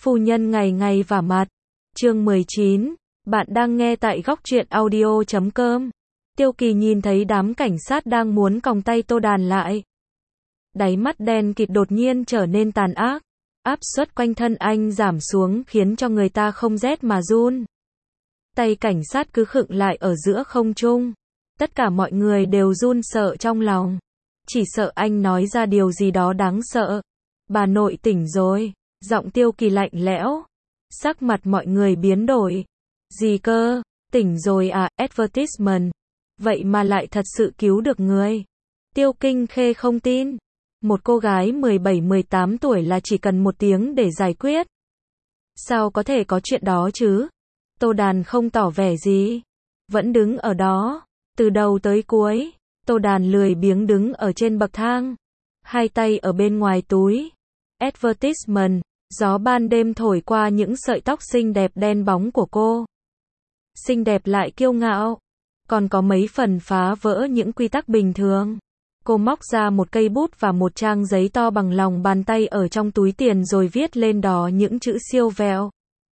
Phu nhân ngày ngày vả mặt. Chương 19. Bạn đang nghe tại góc truyện audio.com. Tiêu Kỳ nhìn thấy đám cảnh sát đang muốn còng tay Tô Đàn lại. Đáy mắt đen kịt đột nhiên trở nên tàn ác. Áp suất quanh thân anh giảm xuống khiến cho người ta không rét mà run. Tay cảnh sát cứ khựng lại ở giữa không trung. Tất cả mọi người đều run sợ trong lòng. Chỉ sợ anh nói ra điều gì đó đáng sợ. Bà nội tỉnh rồi. Giọng Tiêu Kỳ lạnh lẽo. Sắc mặt mọi người biến đổi. Gì cơ? Tỉnh rồi à? Advertisement. Vậy mà lại thật sự cứu được người. Tiêu Kinh Khê không tin. Một cô gái 17-18 tuổi là chỉ cần 1 tiếng để giải quyết. Sao có thể có chuyện đó chứ? Tô Đàn không tỏ vẻ gì. Vẫn đứng ở đó. Từ đầu tới cuối, Tô Đàn lười biếng đứng ở trên bậc thang. Hai tay ở bên ngoài túi. Advertisement. Gió ban đêm thổi qua những sợi tóc xinh đẹp đen bóng của cô. Xinh đẹp lại kiêu ngạo. Còn có mấy phần phá vỡ những quy tắc bình thường. Cô móc ra một cây bút và một trang giấy to bằng lòng bàn tay ở trong túi tiền rồi viết lên đó những chữ siêu vẹo.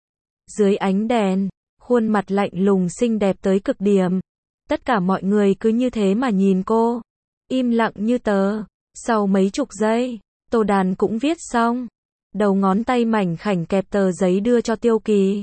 Dưới ánh đèn, khuôn mặt lạnh lùng xinh đẹp tới cực điểm. Tất cả mọi người cứ như thế mà nhìn cô. Im lặng như tờ. Sau mấy chục giây, Tô Đàn cũng viết xong. Đầu ngón tay mảnh khảnh kẹp tờ giấy đưa cho Tiêu Kỳ.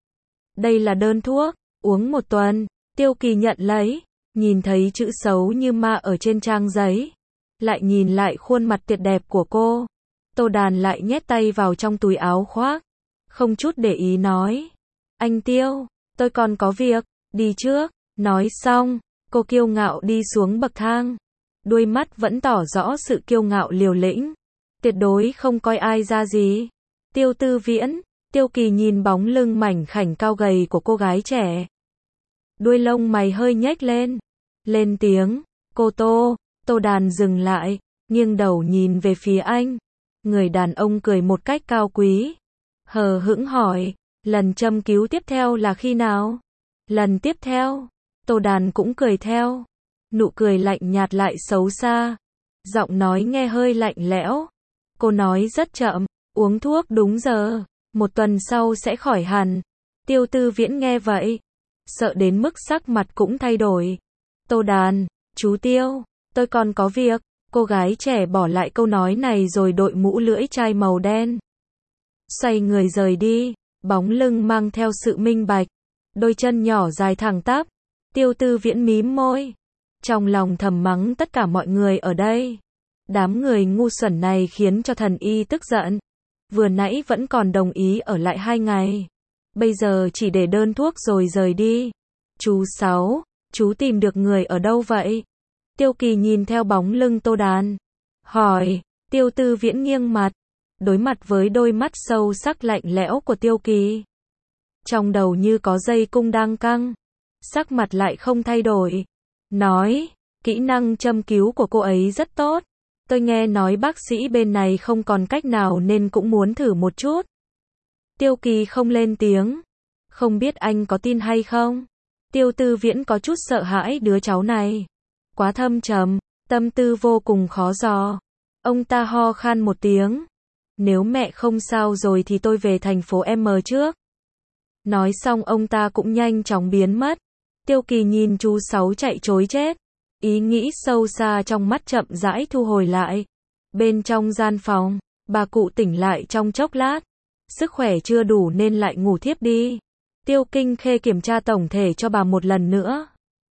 Đây là đơn thuốc, uống 1 tuần. Tiêu Kỳ nhận lấy, nhìn thấy chữ xấu như ma ở trên trang giấy. Lại nhìn lại khuôn mặt tuyệt đẹp của cô. Tô Đàn lại nhét tay vào trong túi áo khoác. Không chút để ý nói. Anh Tiêu, tôi còn có việc, đi trước. Nói xong, cô kiêu ngạo đi xuống bậc thang. Đuôi mắt vẫn tỏ rõ sự kiêu ngạo liều lĩnh. Tuyệt đối không coi ai ra gì. Tiêu Tư Viễn, Tiêu Kỳ nhìn bóng lưng mảnh khảnh cao gầy của cô gái trẻ. Đuôi lông mày hơi nhếch lên. Lên tiếng, cô Tô. Tô Đàn dừng lại, nghiêng đầu nhìn về phía anh. Người đàn ông cười một cách cao quý. Hờ hững hỏi, lần châm cứu tiếp theo là khi nào? Lần tiếp theo. Tô Đàn cũng cười theo. Nụ cười lạnh nhạt lại xấu xa. Giọng nói nghe hơi lạnh lẽo. Cô nói rất chậm, uống thuốc đúng giờ, 1 tuần sau sẽ khỏi hẳn. Tiêu Tư Viễn nghe vậy, sợ đến mức sắc mặt cũng thay đổi. Tô Đàn, chú Tiêu, tôi còn có việc. Cô gái trẻ bỏ lại câu nói này rồi đội mũ lưỡi chai màu đen. Xoay người rời đi, bóng lưng mang theo sự minh bạch. Đôi chân nhỏ dài thẳng tắp. Tiêu Tư Viễn mím môi. Trong lòng thầm mắng tất cả mọi người ở đây. Đám người ngu xuẩn này khiến cho thần y tức giận. Vừa nãy vẫn còn đồng ý ở lại 2 ngày. Bây giờ chỉ để đơn thuốc rồi rời đi. Chú Sáu, chú tìm được người ở đâu vậy? Tiêu Kỳ nhìn theo bóng lưng Tô Đàn. Hỏi, Tiêu Tư Viễn nghiêng mặt. Đối mặt với đôi mắt sâu sắc lạnh lẽo của Tiêu Kỳ. Trong đầu như có dây cung đang căng. Sắc mặt lại không thay đổi. Nói, kỹ năng châm cứu của cô ấy rất tốt. Tôi nghe nói bác sĩ bên này không còn cách nào nên cũng muốn thử một chút. Tiêu Kỳ không lên tiếng. Không biết anh có tin hay không? Tiêu Tư Viễn có chút sợ hãi đứa cháu này. Quá thâm trầm, tâm tư vô cùng khó dò. Ông ta ho khan một tiếng. Nếu mẹ không sao rồi thì tôi về thành phố M trước. Nói xong ông ta cũng nhanh chóng biến mất. Tiêu Kỳ nhìn chú Sáu chạy trối chết. Ý nghĩ sâu xa trong mắt chậm rãi thu hồi lại. Bên trong gian phòng, bà cụ tỉnh lại trong chốc lát. Sức khỏe chưa đủ nên lại ngủ thiếp đi. Tiêu Kinh Khê kiểm tra tổng thể cho bà một lần nữa.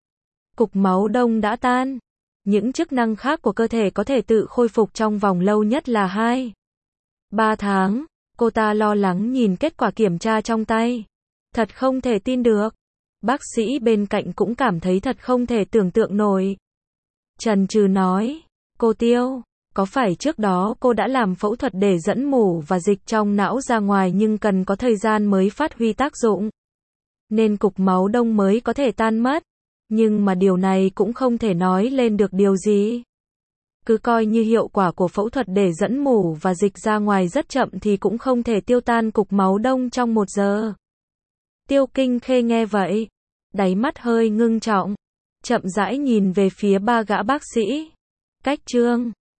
Cục máu đông đã tan. Những chức năng khác của cơ thể có thể tự khôi phục trong vòng lâu nhất là 2-3 tháng. Cô ta lo lắng nhìn kết quả kiểm tra trong tay. Thật không thể tin được. Bác sĩ bên cạnh cũng cảm thấy thật không thể tưởng tượng nổi. Chần chừ nói, cô Tiêu, có phải trước đó cô đã làm phẫu thuật để dẫn mủ và dịch trong não ra ngoài nhưng cần có thời gian mới phát huy tác dụng? Nên cục máu đông mới có thể tan mất. Nhưng mà điều này cũng không thể nói lên được điều gì. Cứ coi như hiệu quả của phẫu thuật để dẫn mủ và dịch ra ngoài rất chậm thì cũng không thể tiêu tan cục máu đông trong 1 giờ. Tiêu Kinh Khê nghe vậy, đáy mắt hơi ngưng trọng, chậm rãi nhìn về phía 3 gã bác sĩ. Cách chương